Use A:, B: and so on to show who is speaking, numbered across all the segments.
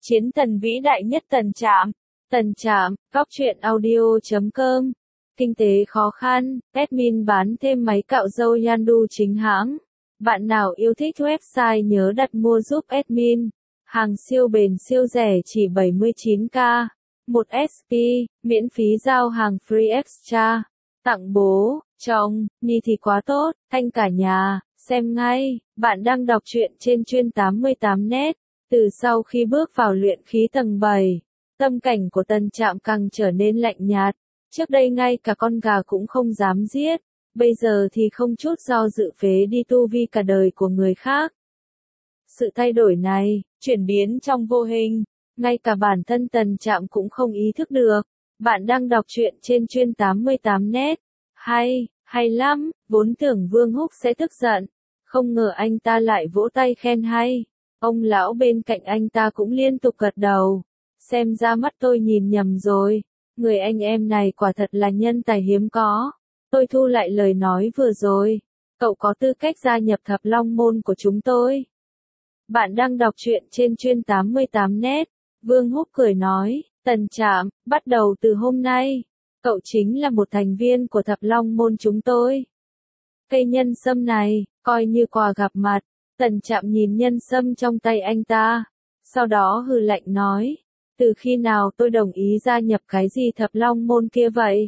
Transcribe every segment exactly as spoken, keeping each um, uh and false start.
A: Chiến thần vĩ đại nhất Tần Trạm. Tần Trạm, góc truyện audio chấm com. Kinh tế khó khăn, admin bán thêm máy cạo râu Yandu chính hãng. Bạn nào yêu thích website nhớ đặt mua giúp admin. Hàng siêu bền siêu rẻ chỉ bảy mươi chín k. một ét pê, miễn phí giao hàng free extra. Tặng bố, chồng, Nhi thì quá tốt, thanh cả nhà, xem ngay. Bạn đang đọc truyện trên chuyên tám mươi tám net. Từ sau khi bước vào luyện khí tầng bảy, tâm cảnh của Tần Trạm càng trở nên lạnh nhạt. Trước đây ngay cả con gà cũng không dám giết, bây giờ thì không chút do dự phế đi tu vi cả đời của người khác. Sự thay đổi này, chuyển biến trong vô hình, ngay cả bản thân Tần Trạm cũng không ý thức được. Bạn đang đọc truyện trên chuyên tám mươi tám net. Hay, hay lắm, vốn tưởng Vương Húc sẽ tức giận, không ngờ anh ta lại vỗ tay khen hay. Ông lão bên cạnh anh ta cũng liên tục gật đầu. Xem ra mắt tôi nhìn nhầm rồi. Người anh em này quả thật là nhân tài hiếm có. Tôi thu lại lời nói vừa rồi. Cậu có tư cách gia nhập Thập Long Môn của chúng tôi. Bạn đang đọc truyện trên chuyên tám mươi tám net. Vương Húc cười nói, Tần Trạm, bắt đầu từ hôm nay, cậu chính là một thành viên của Thập Long Môn chúng tôi. Cây nhân sâm này, coi như quà gặp mặt. Tần Trạm nhìn nhân sâm trong tay anh ta, sau đó hừ lạnh nói, từ khi nào tôi đồng ý gia nhập cái gì Thập Long Môn kia vậy?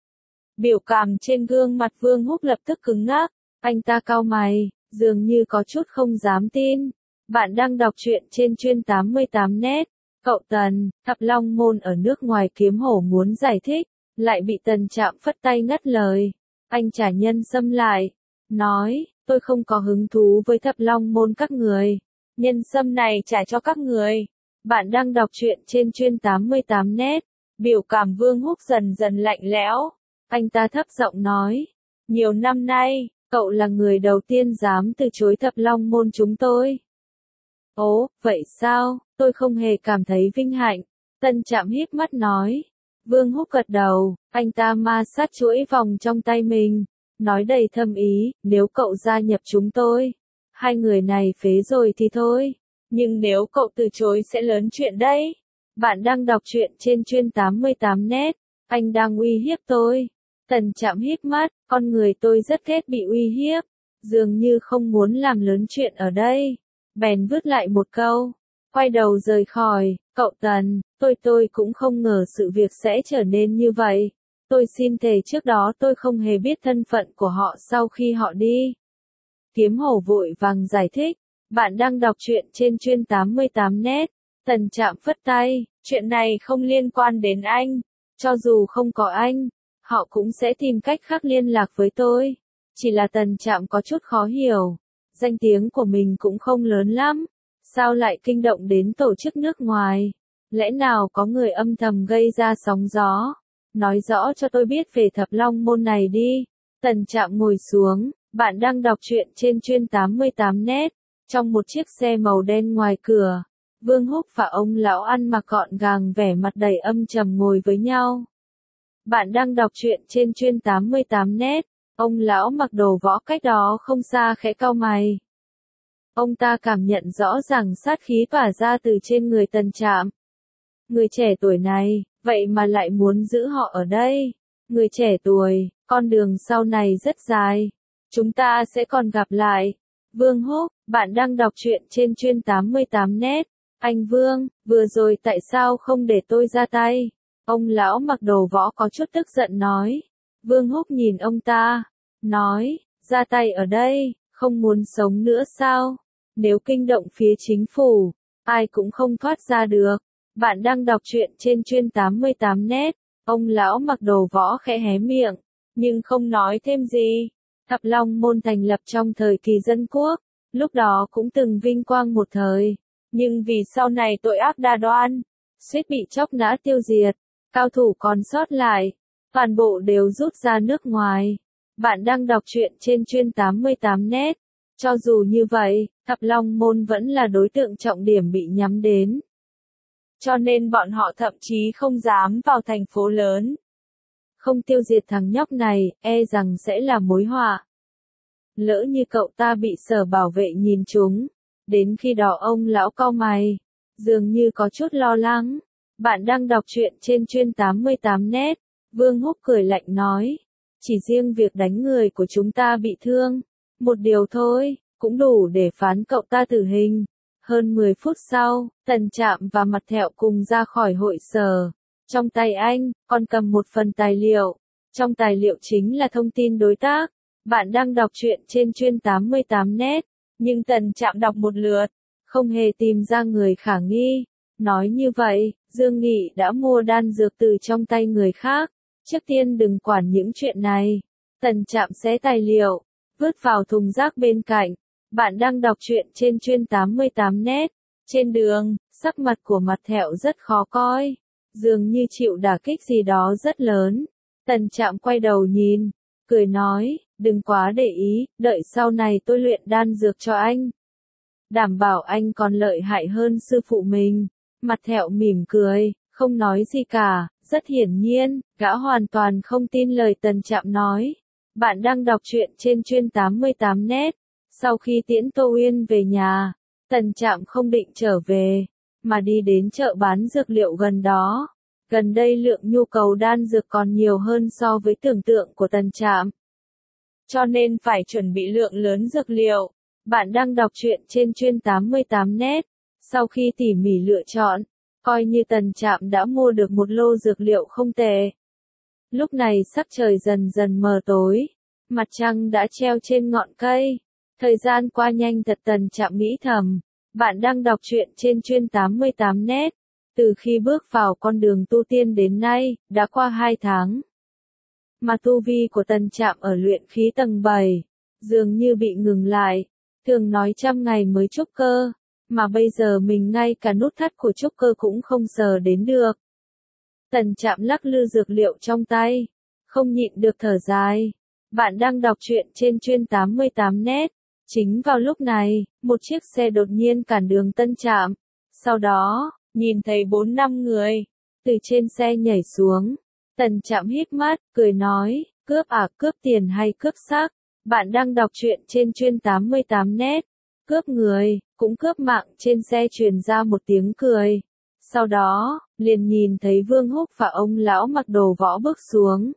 A: Biểu cảm trên gương mặt Vương Húc lập tức cứng ngắc, anh ta cau mày, dường như có chút không dám tin. Bạn đang đọc truyện trên chuyên tám mươi tám net. Cậu Tần, Thập Long Môn ở nước ngoài kiếm hổ muốn giải thích, lại bị Tần Trạm phất tay ngắt lời. Anh trả nhân sâm lại, nói, tôi không có hứng thú với Thập Long Môn các người. Nhân sâm này trả cho các người. Bạn đang đọc truyện trên chuyên tám mươi tám net. Biểu cảm Vương Húc dần dần lạnh lẽo. Anh ta thấp giọng nói, nhiều năm nay, cậu là người đầu tiên dám từ chối Thập Long Môn chúng tôi. Ồ, vậy sao, tôi không hề cảm thấy vinh hạnh. Tần Trạm híp mắt nói. Vương Húc gật đầu, anh ta ma sát chuỗi vòng trong tay mình, nói đầy thâm ý, nếu cậu gia nhập chúng tôi, hai người này phế rồi thì thôi, nhưng nếu cậu từ chối sẽ lớn chuyện đấy. Bạn đang đọc truyện trên chuyên tám mươi tám net, anh đang uy hiếp tôi. Tần Trạm híp mắt, con người tôi rất ghét bị uy hiếp, dường như không muốn làm lớn chuyện ở đây. Bèn vứt lại một câu, quay đầu rời khỏi. Cậu Tần, tôi tôi cũng không ngờ sự việc sẽ trở nên như vậy. Tôi xin thề trước đó tôi không hề biết thân phận của họ sau khi họ đi. Kiếm hổ vội vàng giải thích. Bạn đang đọc truyện trên chuyên tám mươi tám net. Tần Trạm phất tay, chuyện này không liên quan đến anh. Cho dù không có anh, họ cũng sẽ tìm cách khác liên lạc với tôi. Chỉ là Tần Trạm có chút khó hiểu. Danh tiếng của mình cũng không lớn lắm. Sao lại kinh động đến tổ chức nước ngoài? Lẽ nào có người âm thầm gây ra sóng gió? Nói rõ cho tôi biết về Thập Long Môn này đi. Tần Trạm ngồi xuống. Bạn đang đọc truyện trên chuyên tám mươi tám net. Trong một chiếc xe màu đen ngoài cửa, Vương Húc và ông lão ăn mặc gọn gàng vẻ mặt đầy âm trầm ngồi với nhau. Bạn đang đọc truyện trên chuyên tám mươi tám net. Ông lão mặc đồ võ cách đó không xa khẽ cau mày. Ông ta cảm nhận rõ ràng sát khí tỏa ra từ trên người Tần Trạm. Người trẻ tuổi này, vậy mà lại muốn giữ họ ở đây. Người trẻ tuổi, con đường sau này rất dài. Chúng ta sẽ còn gặp lại. Vương Húc, bạn đang đọc truyện trên chuyên tám mươi tám net. Anh Vương, vừa rồi tại sao không để tôi ra tay? Ông lão mặc đồ võ có chút tức giận nói. Vương Húc nhìn ông ta, nói, ra tay ở đây, không muốn sống nữa sao? Nếu kinh động phía chính phủ, ai cũng không thoát ra được. Bạn đang đọc truyện trên chuyên tám mươi tám net. Ông lão mặc đồ võ khẽ hé miệng, nhưng không nói thêm gì. Thập Long Môn thành lập trong thời kỳ dân quốc, lúc đó cũng từng vinh quang một thời. Nhưng vì sau này tội ác đa đoan, suýt bị chóc nã tiêu diệt, cao thủ còn sót lại, toàn bộ đều rút ra nước ngoài. Bạn đang đọc truyện trên chuyên tám mươi tám net. Cho dù như vậy, Thập Long Môn vẫn là đối tượng trọng điểm bị nhắm đến. Cho nên bọn họ thậm chí không dám vào thành phố lớn. Không tiêu diệt thằng nhóc này, e rằng sẽ là mối họa. Lỡ như cậu ta bị sở bảo vệ nhìn chúng, đến khi đó ông lão cau mày, dường như có chút lo lắng. Bạn đang đọc truyện trên chuyên tám mươi tám net. Vương Húc cười lạnh nói. Chỉ riêng việc đánh người của chúng ta bị thương. Một điều thôi, cũng đủ để phán cậu ta tử hình. Hơn mười phút sau, Tần Trạm và Mặt Thẹo cùng ra khỏi hội sở. Trong tay anh, còn cầm một phần tài liệu. Trong tài liệu chính là thông tin đối tác. Bạn đang đọc truyện trên chuyên tám mươi tám net. Nhưng Tần Trạm đọc một lượt, không hề tìm ra người khả nghi. Nói như vậy, Dương Nghị đã mua đan dược từ trong tay người khác. Trước tiên đừng quản những chuyện này. Tần Trạm xé tài liệu, vứt vào thùng rác bên cạnh. Bạn đang đọc truyện trên chuyên tám mươi tám net. Trên đường, sắc mặt của Mặt Thẹo rất khó coi. Dường như chịu đả kích gì đó rất lớn. Tần Trạm quay đầu nhìn, cười nói, đừng quá để ý, đợi sau này tôi luyện đan dược cho anh. Đảm bảo anh còn lợi hại hơn sư phụ mình. Mặt Thẹo mỉm cười, không nói gì cả. Rất hiển nhiên, gã hoàn toàn không tin lời Tần Trạm nói. Bạn đang đọc truyện trên chuyên tám mươi tám net. Sau khi tiễn Tô Uyên về nhà, Tần Trạm không định trở về, mà đi đến chợ bán dược liệu gần đó. Gần đây lượng nhu cầu đan dược còn nhiều hơn so với tưởng tượng của Tần Trạm. Cho nên phải chuẩn bị lượng lớn dược liệu. Bạn đang đọc truyện trên chuyên tám mươi tám net. Sau khi tỉ mỉ lựa chọn, coi như Tần Trạm đã mua được một lô dược liệu không tệ. Lúc này sắc trời dần dần mờ tối, mặt trăng đã treo trên ngọn cây. Thời gian qua nhanh thật, Tần Trạm nghĩ thầm. Bạn đang đọc truyện trên chuyên tám mươi tám net. Từ khi bước vào con đường tu tiên đến nay, đã qua hai tháng. Mà tu vi của Tần Trạm ở luyện khí tầng bảy, dường như bị ngừng lại. Thường nói trăm ngày mới trúc cơ, mà bây giờ mình ngay cả nút thắt của trúc cơ cũng không sờ đến được. Tần Trạm lắc lư dược liệu trong tay, không nhịn được thở dài. Bạn đang đọc truyện trên chuyên tám mươi tám net. Chính vào lúc này, một chiếc xe đột nhiên cản đường Tần Trạm. Sau đó, nhìn thấy bốn năm người từ trên xe nhảy xuống. Tần Trạm híp mắt, cười nói, cướp à, cướp tiền hay cướp xác? Bạn đang đọc truyện trên chuyên tám mươi tám net. Cướp người, cũng cướp mạng. Trên xe truyền ra một tiếng cười. Sau đó, liền nhìn thấy Vương Húc và ông lão mặc đồ võ bước xuống.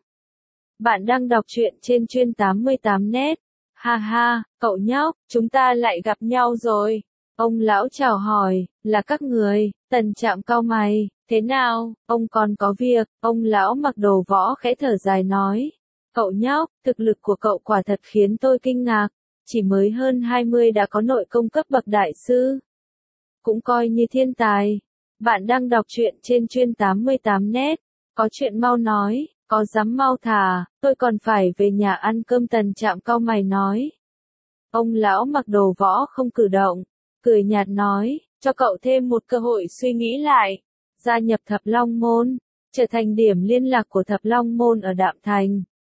A: Bạn đang đọc truyện trên chuyên tám mươi tám net. Ha ha, cậu nhóc, chúng ta lại gặp nhau rồi. Ông lão chào hỏi, là các người. Tần Trạm cau mày, thế nào, ông còn có việc? Ông lão mặc đồ võ khẽ thở dài nói. Cậu nhóc, thực lực của cậu quả thật khiến tôi kinh ngạc. Chỉ mới hơn hai mươi đã có nội công cấp bậc đại sư. Cũng coi như thiên tài. Bạn đang đọc truyện trên chuyên tám mươi tám net. Có chuyện mau nói, có dám mau thả, tôi còn phải về nhà ăn cơm. Tần Trạm cau mày nói. Ông lão mặc đồ võ không cử động, cười nhạt nói, cho cậu thêm một cơ hội suy nghĩ lại. Gia nhập Thập Long Môn, trở thành điểm liên lạc của Thập Long Môn ở Đạm Thành.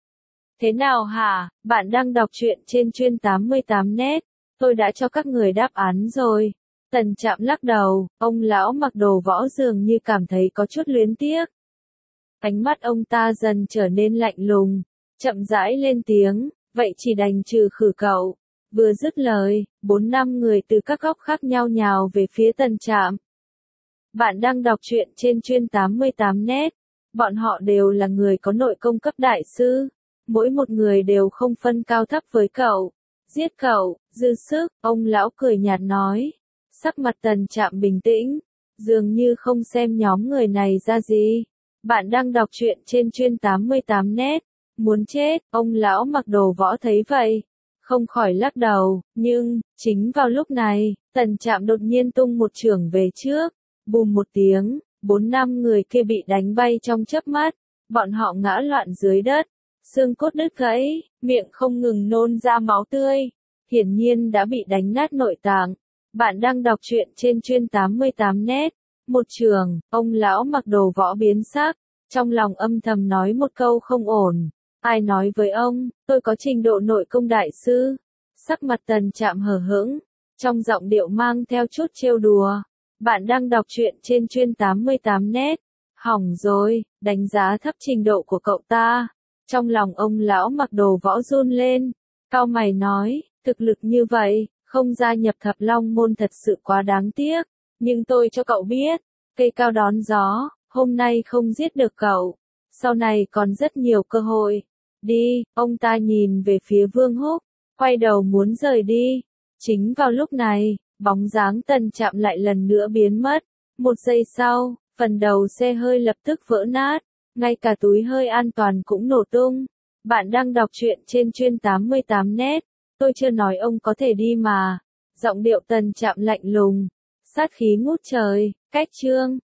A: Thế nào hả, bạn đang đọc truyện trên chuyên tám mươi tám net. Tôi đã cho các người đáp án rồi. Tần Trạm lắc đầu, ông lão mặc đồ võ dường như cảm thấy có chút luyến tiếc. Ánh mắt ông ta dần trở nên lạnh lùng, chậm rãi lên tiếng, vậy chỉ đành trừ khử cậu. Vừa dứt lời, bốn năm người từ các góc khác nhau nhào về phía Tần Trạm. Bạn đang đọc truyện trên chuyên tám mươi tám net. Bọn họ đều là người có nội công cấp đại sư. Mỗi một người đều không phân cao thấp với cậu. Giết cậu, dư sức, ông lão cười nhạt nói. Sắc mặt Tần Trạm bình tĩnh, dường như không xem nhóm người này ra gì. Bạn đang đọc truyện trên chuyên tám mươi tám net. Muốn chết, ông lão mặc đồ võ thấy vậy, không khỏi lắc đầu, nhưng, chính vào lúc này, Tần Trạm đột nhiên tung một chưởng về trước, bùm một tiếng, bốn năm người kia bị đánh bay trong chớp mắt, bọn họ ngã loạn dưới đất, xương cốt đứt gãy, miệng không ngừng nôn ra máu tươi, hiển nhiên đã bị đánh nát nội tạng. Bạn đang đọc truyện trên chuyên tám mươi tám net. Một trường, ông lão mặc đồ võ biến sắc, trong lòng âm thầm nói một câu không ổn. Ai nói với ông, tôi có trình độ nội công đại sư? Sắc mặt Tần Trạm hờ hững, trong giọng điệu mang theo chút trêu đùa. Bạn đang đọc truyện trên chuyên tám mươi tám net. Hỏng rồi, đánh giá thấp trình độ của cậu ta. Trong lòng ông lão mặc đồ võ run lên, cau mày nói, thực lực như vậy, không gia nhập Thập Long Môn thật sự quá đáng tiếc. Nhưng tôi cho cậu biết, cây cao đón gió, hôm nay không giết được cậu, sau này còn rất nhiều cơ hội. Đi, ông ta nhìn về phía Vương Húc, quay đầu muốn rời đi. Chính vào lúc này, bóng dáng Tần Trạm lại lần nữa biến mất. Một giây sau, phần đầu xe hơi lập tức vỡ nát, ngay cả túi hơi an toàn cũng nổ tung. Bạn đang đọc truyện trên chuyên tám mươi tám net, tôi chưa nói ông có thể đi mà. Giọng điệu Tần Trạm lạnh lùng, sát khí ngút trời, cách chương.